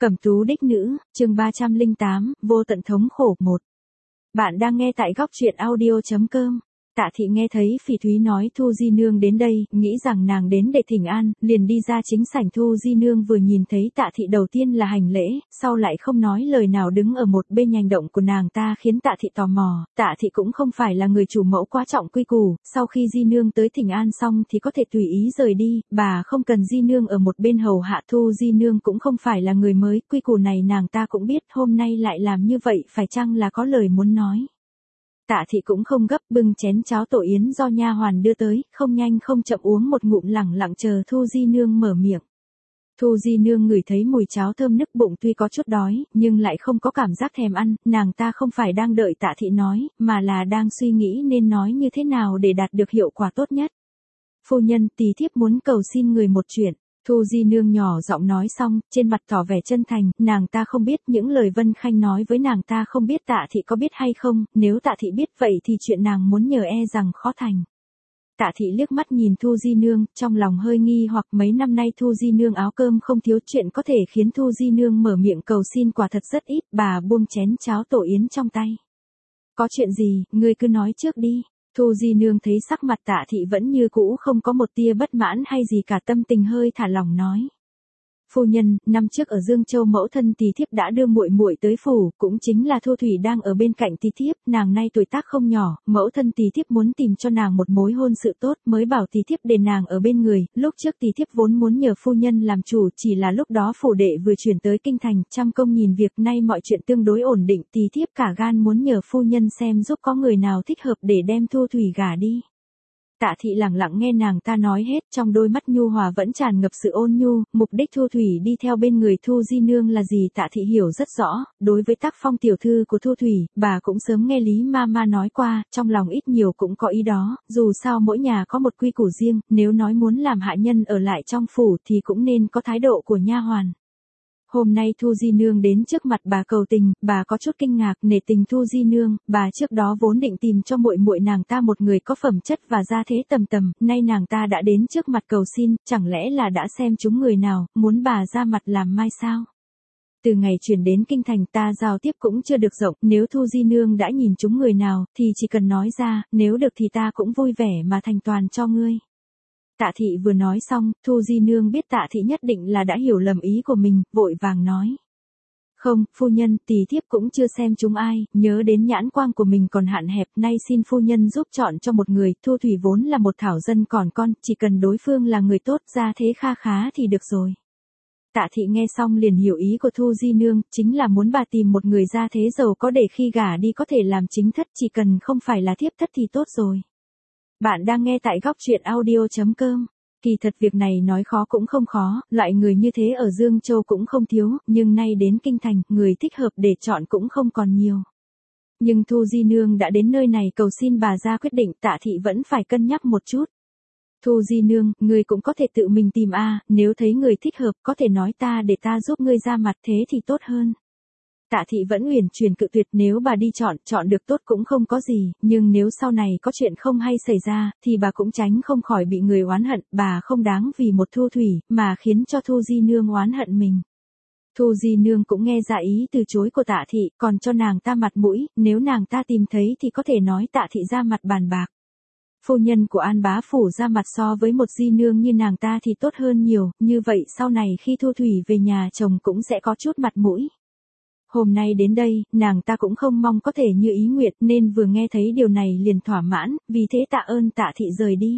Cẩm tú đích nữ, chương 308, vô tận thống khổ 1. Bạn đang nghe tại góc truyện audio.com. Tạ thị nghe thấy Phỉ Thúy nói Thu Di Nương đến đây, nghĩ rằng nàng đến để thỉnh an, liền đi ra chính sảnh. Thu Di Nương vừa nhìn thấy Tạ thị đầu tiên là hành lễ, sau lại không nói lời nào đứng ở một bên. Hành động của nàng ta khiến Tạ thị tò mò. Tạ thị cũng không phải là người chủ mẫu quá trọng quy củ, sau khi Di Nương tới thỉnh an xong thì có thể tùy ý rời đi, bà không cần Di Nương ở một bên hầu hạ. Thu Di Nương cũng không phải là người mới, quy củ này nàng ta cũng biết, hôm nay lại làm như vậy phải chăng là có lời muốn nói. Tạ thị cũng không gấp, bưng chén cháo tổ yến do nha hoàn đưa tới, không nhanh không chậm uống một ngụm, lẳng lặng chờ Thu Di Nương mở miệng. Thu Di Nương ngửi thấy mùi cháo thơm nức bụng, tuy có chút đói, nhưng lại không có cảm giác thèm ăn. Nàng ta không phải đang đợi Tạ thị nói, mà là đang suy nghĩ nên nói như thế nào để đạt được hiệu quả tốt nhất. Phu nhân, tỳ thiếp muốn cầu xin người một chuyện. Thu Di Nương nhỏ giọng nói xong, trên mặt tỏ vẻ chân thành. Nàng ta không biết những lời Vân Khanh nói với nàng ta, không biết Tạ thị có biết hay không. Nếu Tạ thị biết vậy thì chuyện nàng muốn nhờ e rằng khó thành. Tạ thị liếc mắt nhìn Thu Di Nương, trong lòng hơi nghi hoặc. Mấy năm nay Thu Di Nương áo cơm không thiếu, chuyện có thể khiến Thu Di Nương mở miệng cầu xin quả thật rất ít. Bà buông chén cháo tổ yến trong tay. Có chuyện gì, ngươi cứ nói trước đi. Thu Di Nương thấy sắc mặt Tạ thị vẫn như cũ, không có một tia bất mãn hay gì cả, tâm tình hơi thả lỏng nói. Phu nhân, năm trước ở Dương Châu mẫu thân tỳ thiếp đã đưa muội muội tới phủ, cũng chính là Thu Thủy đang ở bên cạnh tỳ thiếp, nàng nay tuổi tác không nhỏ, mẫu thân tỳ thiếp muốn tìm cho nàng một mối hôn sự tốt, mới bảo tỳ thiếp để nàng ở bên người. Lúc trước tỳ thiếp vốn muốn nhờ phu nhân làm chủ, chỉ là lúc đó phủ đệ vừa chuyển tới kinh thành, trăm công nhìn việc, nay mọi chuyện tương đối ổn định, tỳ thiếp cả gan muốn nhờ phu nhân xem giúp có người nào thích hợp để đem Thu Thủy gả đi. Tạ thị lặng lặng nghe nàng ta nói hết, trong đôi mắt nhu hòa vẫn tràn ngập sự ôn nhu. Mục đích Thu Thủy đi theo bên người Thu Di Nương là gì Tạ thị hiểu rất rõ. Đối với tác phong tiểu thư của Thu Thủy, bà cũng sớm nghe Lý Mama nói qua, trong lòng ít nhiều cũng có ý đó. Dù sao mỗi nhà có một quy củ riêng, nếu nói muốn làm hạ nhân ở lại trong phủ thì cũng nên có thái độ của nha hoàn. Hôm nay Thu Di Nương đến trước mặt bà cầu tình, bà có chút kinh ngạc, nể tình Thu Di Nương. Bà trước đó vốn định tìm cho muội muội nàng ta một người có phẩm chất và gia thế tầm tầm, nay nàng ta đã đến trước mặt cầu xin, chẳng lẽ là đã xem chúng người nào, muốn bà ra mặt làm mai sao? Từ ngày chuyển đến kinh thành ta giao tiếp cũng chưa được rộng, nếu Thu Di Nương đã nhìn chúng người nào, thì chỉ cần nói ra, nếu được thì ta cũng vui vẻ mà thành toàn cho ngươi. Tạ thị vừa nói xong, Thu Di Nương biết Tạ thị nhất định là đã hiểu lầm ý của mình, vội vàng nói. Không, phu nhân, tỳ thiếp cũng chưa xem chúng ai, nhớ đến nhãn quang của mình còn hạn hẹp, nay xin phu nhân giúp chọn cho một người. Thu Thủy vốn là một thảo dân còn con, chỉ cần đối phương là người tốt, gia thế kha khá thì được rồi. Tạ thị nghe xong liền hiểu ý của Thu Di Nương, chính là muốn bà tìm một người gia thế giàu có để khi gả đi có thể làm chính thất, chỉ cần không phải là thiếp thất thì tốt rồi. Bạn đang nghe tại góc truyện audio.com. Kỳ thật việc này nói khó cũng không khó, loại người như thế ở Dương Châu cũng không thiếu, nhưng nay đến kinh thành, người thích hợp để chọn cũng không còn nhiều. Nhưng Thu Di Nương đã đến nơi này cầu xin bà ra quyết định, Tạ thị vẫn phải cân nhắc một chút. Thu Di Nương, ngươi cũng có thể tự mình tìm nếu thấy người thích hợp, có thể nói ta để ta giúp ngươi ra mặt, thế thì tốt hơn. Tạ thị vẫn uyển chuyển cự tuyệt, nếu bà đi chọn được tốt cũng không có gì, nhưng nếu sau này có chuyện không hay xảy ra, thì bà cũng tránh không khỏi bị người oán hận, bà không đáng vì một Thu Thủy, mà khiến cho Thu Di Nương oán hận mình. Thu Di Nương cũng nghe ra ý từ chối của Tạ thị, còn cho nàng ta mặt mũi, nếu nàng ta tìm thấy thì có thể nói Tạ thị ra mặt bàn bạc. Phu nhân của An bá phủ ra mặt so với một Di Nương như nàng ta thì tốt hơn nhiều, như vậy sau này khi Thu Thủy về nhà chồng cũng sẽ có chút mặt mũi. Hôm nay đến đây, nàng ta cũng không mong có thể như ý nguyện, nên vừa nghe thấy điều này liền thỏa mãn, vì thế tạ ơn Tạ thị rời đi.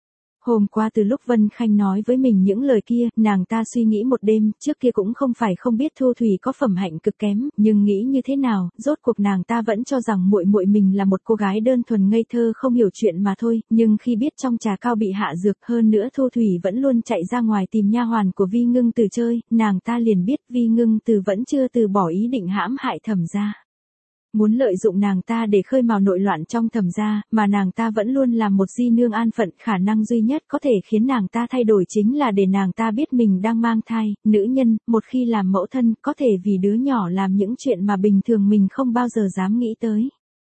Hôm qua từ lúc Vân Khanh nói với mình những lời kia, nàng ta suy nghĩ một đêm, trước kia cũng không phải không biết Thu Thủy có phẩm hạnh cực kém, nhưng nghĩ như thế nào, rốt cuộc nàng ta vẫn cho rằng muội muội mình là một cô gái đơn thuần ngây thơ không hiểu chuyện mà thôi, nhưng khi biết trong trà cao bị hạ dược, hơn nữa Thu Thủy vẫn luôn chạy ra ngoài tìm nha hoàn của Vi Ngưng Từ chơi, nàng ta liền biết Vi Ngưng Từ vẫn chưa từ bỏ ý định hãm hại Thẩm gia. Muốn lợi dụng nàng ta để khơi mào nội loạn trong Thẩm gia, mà nàng ta vẫn luôn làm một Di Nương an phận, khả năng duy nhất có thể khiến nàng ta thay đổi chính là để nàng ta biết mình đang mang thai, nữ nhân, một khi làm mẫu thân, có thể vì đứa nhỏ làm những chuyện mà bình thường mình không bao giờ dám nghĩ tới.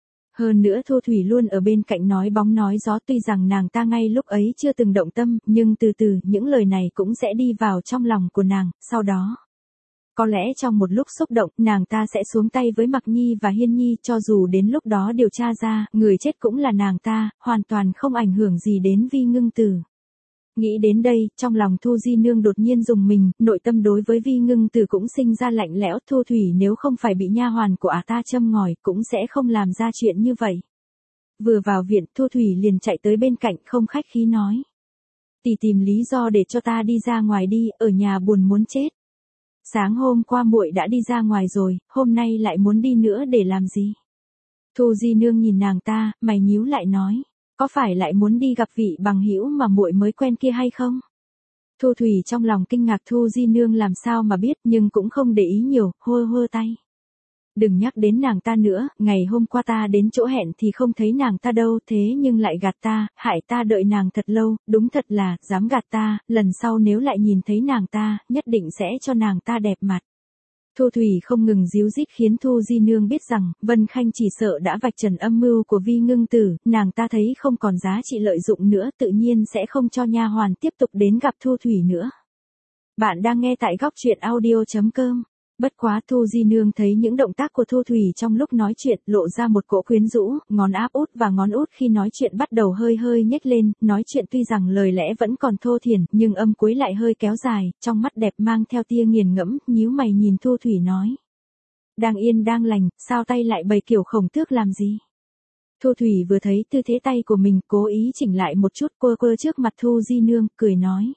Hơn nữa Thu Thủy luôn ở bên cạnh nói bóng nói gió, tuy rằng nàng ta ngay lúc ấy chưa từng động tâm, nhưng từ từ những lời này cũng sẽ đi vào trong lòng của nàng, sau đó có lẽ trong một lúc xúc động, nàng ta sẽ xuống tay với Mặc Nhi và Hiên Nhi, cho dù đến lúc đó điều tra ra, người chết cũng là nàng ta, hoàn toàn không ảnh hưởng gì đến Vi Ngưng Tử. Nghĩ đến đây, trong lòng Thu Di Nương đột nhiên rùng mình, nội tâm đối với Vi Ngưng Tử cũng sinh ra lạnh lẽo. Thu Thủy nếu không phải bị nha hoàn của ta châm ngòi, cũng sẽ không làm ra chuyện như vậy. Vừa vào viện, Thu Thủy liền chạy tới bên cạnh, không khách khí nói: tỷ tìm lý do để cho ta đi ra ngoài đi, ở nhà buồn muốn chết. Sáng hôm qua muội đã đi ra ngoài rồi, hôm nay lại muốn đi nữa để làm gì? Thu Di Nương nhìn nàng ta, mày nhíu lại nói: có phải lại muốn đi gặp vị bằng hữu mà muội mới quen kia hay không? Thu Thủy trong lòng kinh ngạc Thu Di Nương làm sao mà biết, nhưng cũng không để ý nhiều, hơ hơ tay. Đừng nhắc đến nàng ta nữa, ngày hôm qua ta đến chỗ hẹn thì không thấy nàng ta đâu, thế nhưng lại gạt ta, hại ta đợi nàng thật lâu, đúng thật là, dám gạt ta, lần sau nếu lại nhìn thấy nàng ta, nhất định sẽ cho nàng ta đẹp mặt. Thu Thủy không ngừng díu dít khiến Thu Di Nương biết rằng, Vân Khanh chỉ sợ đã vạch trần âm mưu của Vi Ngưng Tử, nàng ta thấy không còn giá trị lợi dụng nữa, tự nhiên sẽ không cho nha hoàn tiếp tục đến gặp Thu Thủy nữa. Bạn đang nghe tại góc truyện audio.com. Bất quá Thu Di Nương thấy những động tác của Thu Thủy trong lúc nói chuyện, lộ ra một cỗ quyến rũ, ngón áp út và ngón út khi nói chuyện bắt đầu hơi hơi nhếch lên, nói chuyện tuy rằng lời lẽ vẫn còn thô thiển, nhưng âm cuối lại hơi kéo dài, trong mắt đẹp mang theo tia nghiền ngẫm, nhíu mày nhìn Thu Thủy nói: đang yên đang lành, sao tay lại bày kiểu khổng tước làm gì? Thu Thủy vừa thấy tư thế tay của mình, cố ý chỉnh lại một chút, quơ quơ trước mặt Thu Di Nương, cười nói: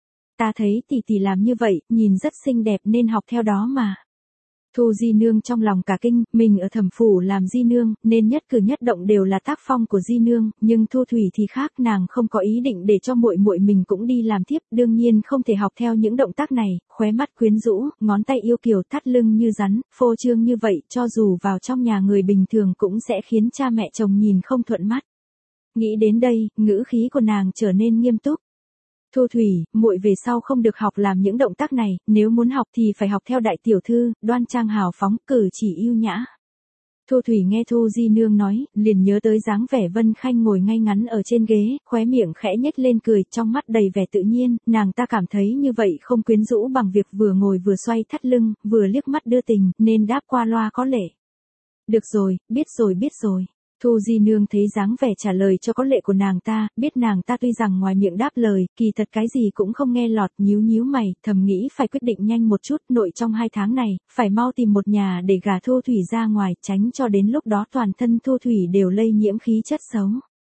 ta thấy tỷ tỷ làm như vậy, nhìn rất xinh đẹp nên học theo đó mà. Thu Di Nương trong lòng cả kinh, mình ở Thẩm phủ làm Di Nương, nên nhất cử nhất động đều là tác phong của Di Nương, nhưng Thu Thủy thì khác, nàng không có ý định để cho muội muội mình cũng đi làm tiếp, đương nhiên không thể học theo những động tác này, khóe mắt quyến rũ, ngón tay yêu kiều, thắt lưng như rắn, phô trương như vậy, cho dù vào trong nhà người bình thường cũng sẽ khiến cha mẹ chồng nhìn không thuận mắt. Nghĩ đến đây, ngữ khí của nàng trở nên nghiêm túc. Thu Thủy, muội về sau không được học làm những động tác này, nếu muốn học thì phải học theo đại tiểu thư, đoan trang hào phóng, cử chỉ yêu nhã. Thu Thủy nghe Thu Di Nương nói, liền nhớ tới dáng vẻ Vân Khanh ngồi ngay ngắn ở trên ghế, khóe miệng khẽ nhếch lên cười, trong mắt đầy vẻ tự nhiên, nàng ta cảm thấy như vậy không quyến rũ bằng việc vừa ngồi vừa xoay thắt lưng, vừa liếc mắt đưa tình, nên đáp qua loa có lệ. Được rồi, biết rồi. Thu Di Nương thấy dáng vẻ trả lời cho có lệ của nàng ta, biết nàng ta tuy rằng ngoài miệng đáp lời, kỳ thật cái gì cũng không nghe lọt, nhíu mày, thầm nghĩ phải quyết định nhanh một chút, nội trong 2 tháng này, phải mau tìm một nhà để gả Thu Thủy ra ngoài, tránh cho đến lúc đó toàn thân Thu Thủy đều lây nhiễm khí chất xấu.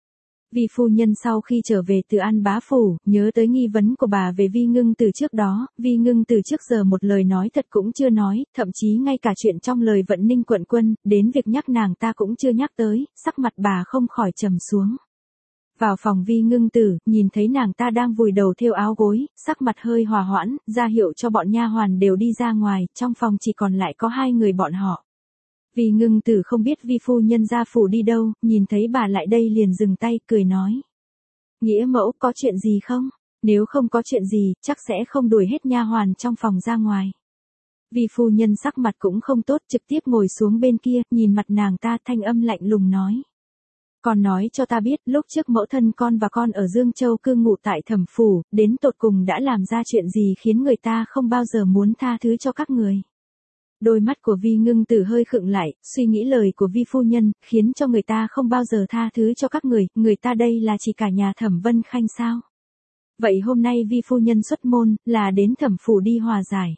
Vi phu nhân sau khi trở về từ An Bá phủ, nhớ tới nghi vấn của bà về Vi Ngưng Tử trước đó, Vi Ngưng Tử trước giờ một lời nói thật cũng chưa nói, thậm chí ngay cả chuyện trong lời Vận Ninh quận quân, đến việc nhắc nàng ta cũng chưa nhắc tới, sắc mặt bà không khỏi trầm xuống. Vào phòng Vi Ngưng Tử, nhìn thấy nàng ta đang vùi đầu thêu áo gối, sắc mặt hơi hòa hoãn, ra hiệu cho bọn nha hoàn đều đi ra ngoài, trong phòng chỉ còn lại có 2 người bọn họ. Vi Ngưng Tử không biết Vi phu nhân ra phủ đi đâu, nhìn thấy bà lại đây liền dừng tay, cười nói: nghĩa mẫu, có chuyện gì không? Nếu không có chuyện gì, chắc sẽ không đuổi hết nha hoàn trong phòng ra ngoài. Vi phu nhân sắc mặt cũng không tốt, trực tiếp ngồi xuống bên kia, nhìn mặt nàng ta, thanh âm lạnh lùng nói: con nói cho ta biết, lúc trước mẫu thân con và con ở Dương Châu cư ngụ tại Thẩm phủ, đến tột cùng đã làm ra chuyện gì khiến người ta không bao giờ muốn tha thứ cho các người. Đôi mắt của Vi Ngưng Tử hơi khựng lại, suy nghĩ lời của Vi phu nhân, khiến cho người ta không bao giờ tha thứ cho các người ta đây là chỉ cả nhà Thẩm Vân Khanh sao? Vậy hôm nay Vi phu nhân xuất môn, là đến Thẩm phủ đi hòa giải.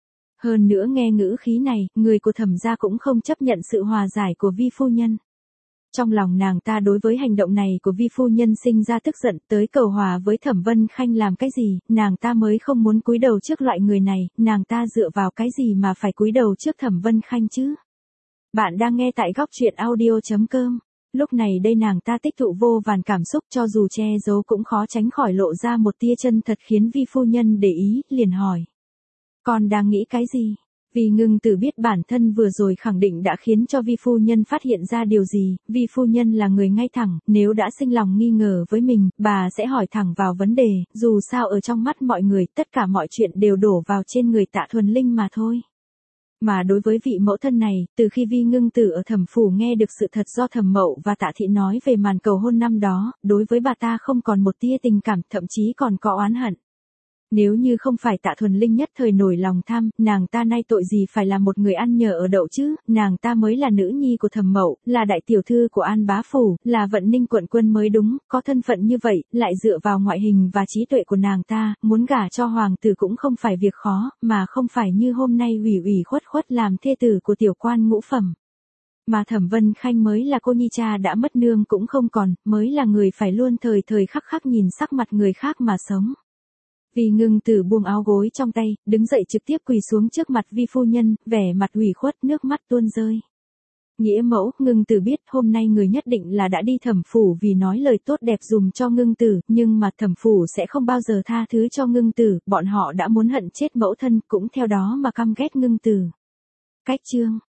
Hơn nữa nghe ngữ khí này, người của Thẩm gia cũng không chấp nhận sự hòa giải của Vi phu nhân. Trong lòng nàng ta đối với hành động này của Vi phu nhân sinh ra tức giận, tới cầu hòa với Thẩm Vân Khanh làm cái gì, nàng ta mới không muốn cúi đầu trước loại người này, nàng ta dựa vào cái gì mà phải cúi đầu trước Thẩm Vân Khanh chứ? Bạn đang nghe tại góc truyện audio.com. Lúc này đây nàng ta tích tụ vô vàn cảm xúc, cho dù che giấu cũng khó tránh khỏi lộ ra một tia chân thật khiến Vi phu nhân để ý, liền hỏi: con đang nghĩ cái gì? Vi Ngưng Tử biết bản thân vừa rồi khẳng định đã khiến cho Vi phu nhân phát hiện ra điều gì, Vi phu nhân là người ngay thẳng, nếu đã sinh lòng nghi ngờ với mình, bà sẽ hỏi thẳng vào vấn đề, dù sao ở trong mắt mọi người, tất cả mọi chuyện đều đổ vào trên người Tạ Thuần Linh mà thôi. Mà đối với vị mẫu thân này, từ khi Vi Ngưng Tử ở Thẩm phủ nghe được sự thật do Thẩm Mậu và Tạ Thị nói về màn cầu hôn năm đó, đối với bà ta không còn một tia tình cảm, thậm chí còn có oán hận. Nếu như không phải Tạ Thuần Linh nhất thời nổi lòng tham, nàng ta nay tội gì phải là một người ăn nhờ ở đậu chứ, nàng ta mới là nữ nhi của Thẩm Mậu, là đại tiểu thư của An Bá Phủ, là Vận Ninh quận quân mới đúng, có thân phận như vậy, lại dựa vào ngoại hình và trí tuệ của nàng ta, muốn gả cho hoàng tử cũng không phải việc khó, mà không phải như hôm nay ủy ủy khuất khuất làm thê tử của tiểu quan ngũ phẩm. Mà Thẩm Vân Khanh mới là cô nhi cha đã mất nương cũng không còn, mới là người phải luôn thời thời khắc khắc nhìn sắc mặt người khác mà sống. Vì Ngưng Tử buông áo gối trong tay, đứng dậy trực tiếp quỳ xuống trước mặt Vi phu nhân, vẻ mặt ủy khuất nước mắt tuôn rơi. Nghĩa mẫu, Ngưng Tử biết hôm nay người nhất định là đã đi Thẩm phủ vì nói lời tốt đẹp dùm cho Ngưng Tử, nhưng mà Thẩm phủ sẽ không bao giờ tha thứ cho Ngưng Tử, bọn họ đã muốn hận chết mẫu thân cũng theo đó mà căm ghét Ngưng Tử. Cách chương